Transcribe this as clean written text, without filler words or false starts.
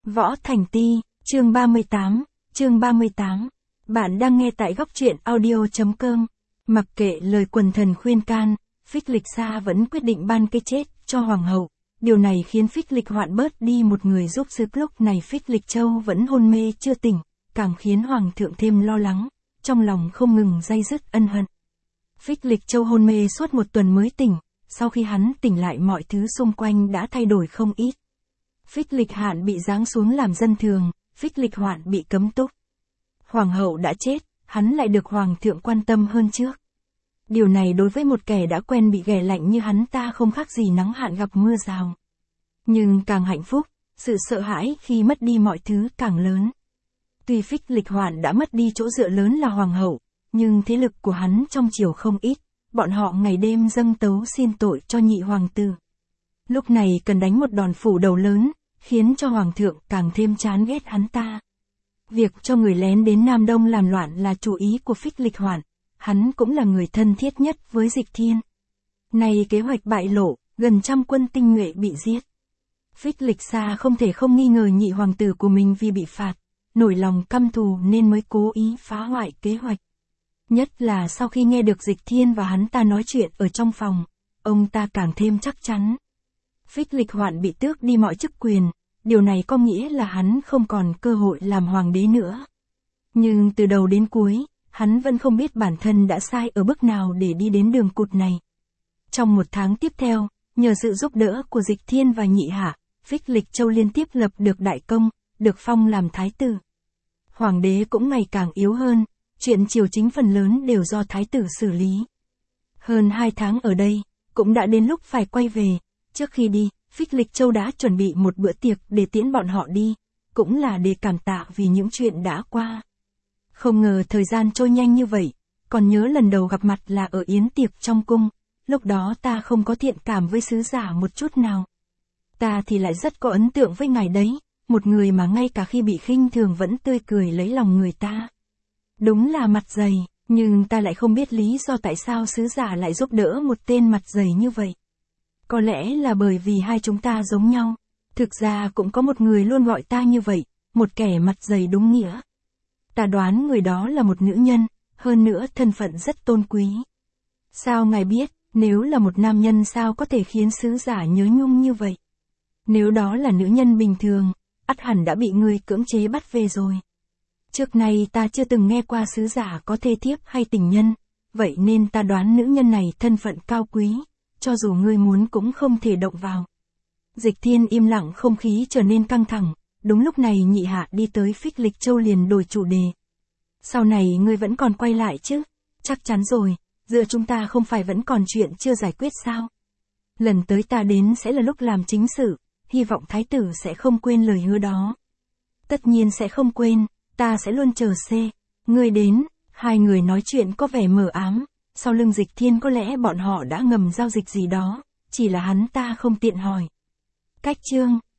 Võ Thành Ti, chương 38. Bạn đang nghe tại góc truyện audio.com. Mặc kệ lời quần thần khuyên can, Phích Lịch Sa vẫn quyết định ban cái chết cho hoàng hậu. Điều này khiến Phích Lịch Hoạn bớt đi một người giúp sức. Lúc này Phích Lịch Châu vẫn hôn mê chưa tỉnh, càng khiến hoàng thượng thêm lo lắng, trong lòng không ngừng day dứt ân hận. Phích Lịch Châu hôn mê suốt một tuần mới tỉnh, sau khi hắn tỉnh lại mọi thứ xung quanh đã thay đổi không ít. Phích Lịch Hạn bị giáng xuống làm dân thường, Phích Lịch Hoạn bị cấm túc. Hoàng hậu đã chết, hắn lại được hoàng thượng quan tâm hơn trước. Điều này đối với một kẻ đã quen bị ghẻ lạnh như hắn ta không khác gì nắng hạn gặp mưa rào. Nhưng càng hạnh phúc, sự sợ hãi khi mất đi mọi thứ càng lớn. Tuy Phích Lịch Hoạn đã mất đi chỗ dựa lớn là hoàng hậu, nhưng thế lực của hắn trong triều không ít, bọn họ ngày đêm dâng tấu xin tội cho nhị hoàng tử. Lúc này cần đánh một đòn phủ đầu lớn, khiến cho hoàng thượng càng thêm chán ghét hắn ta. Việc cho người lén đến Nam Đông làm loạn là chủ ý của Phích Lịch Hoạn, hắn cũng là người thân thiết nhất với Dịch Thiên. Nay kế hoạch bại lộ, gần 100 quân tinh nhuệ bị giết. Phích Lịch Sa không thể không nghi ngờ nhị hoàng tử của mình vì bị phạt, nổi lòng căm thù nên mới cố ý phá hoại kế hoạch. Nhất là sau khi nghe được Dịch Thiên và hắn ta nói chuyện ở trong phòng, ông ta càng thêm chắc chắn. Phích Lịch Hoạn bị tước đi mọi chức quyền, điều này có nghĩa là hắn không còn cơ hội làm hoàng đế nữa. Nhưng từ đầu đến cuối, hắn vẫn không biết bản thân đã sai ở bước nào để đi đến đường cụt này. Trong một tháng tiếp theo, nhờ sự giúp đỡ của Dịch Thiên và Nhị Hạ, Phích Lịch Châu liên tiếp lập được đại công, được phong làm thái tử. Hoàng đế cũng ngày càng yếu hơn, chuyện triều chính phần lớn đều do thái tử xử lý. Hơn 2 tháng ở đây, cũng đã đến lúc phải quay về. Trước khi đi, Phích Lịch Châu đã chuẩn bị một bữa tiệc để tiễn bọn họ đi, cũng là để cảm tạ vì những chuyện đã qua. Không ngờ thời gian trôi nhanh như vậy, còn nhớ lần đầu gặp mặt là ở yến tiệc trong cung, lúc đó ta không có thiện cảm với sứ giả một chút nào. Ta thì lại rất có ấn tượng với ngài đấy, một người mà ngay cả khi bị khinh thường vẫn tươi cười lấy lòng người ta. Đúng là mặt dày, nhưng ta lại không biết lý do tại sao sứ giả lại giúp đỡ một tên mặt dày như vậy. Có lẽ là bởi vì hai chúng ta giống nhau. Thực ra cũng có một người luôn gọi ta như vậy, một kẻ mặt dày đúng nghĩa. Ta đoán người đó là một nữ nhân, hơn nữa thân phận rất tôn quý. Sao ngài biết, nếu là một nam nhân sao có thể khiến sứ giả nhớ nhung như vậy? Nếu đó là nữ nhân bình thường, ắt hẳn đã bị người cưỡng chế bắt về rồi. Trước nay ta chưa từng nghe qua sứ giả có thê thiếp hay tình nhân, vậy nên ta đoán nữ nhân này thân phận cao quý, cho dù ngươi muốn cũng không thể động vào. Dịch Thiên im lặng, không khí trở nên căng thẳng, đúng lúc này Nhị Hạ đi tới. Phích Lịch Châu liền đổi chủ đề. Sau này ngươi vẫn còn quay lại chứ? Chắc chắn rồi, giữa chúng ta không phải vẫn còn chuyện chưa giải quyết sao? Lần tới ta đến sẽ là lúc làm chính sự, hy vọng thái tử sẽ không quên lời hứa đó. Tất nhiên sẽ không quên, ta sẽ luôn chờ ngươi đến. Hai người nói chuyện có vẻ mờ ám, sau lưng Dịch Thiên có lẽ bọn họ đã ngầm giao dịch gì đó, chỉ là hắn ta không tiện hỏi. Cách chương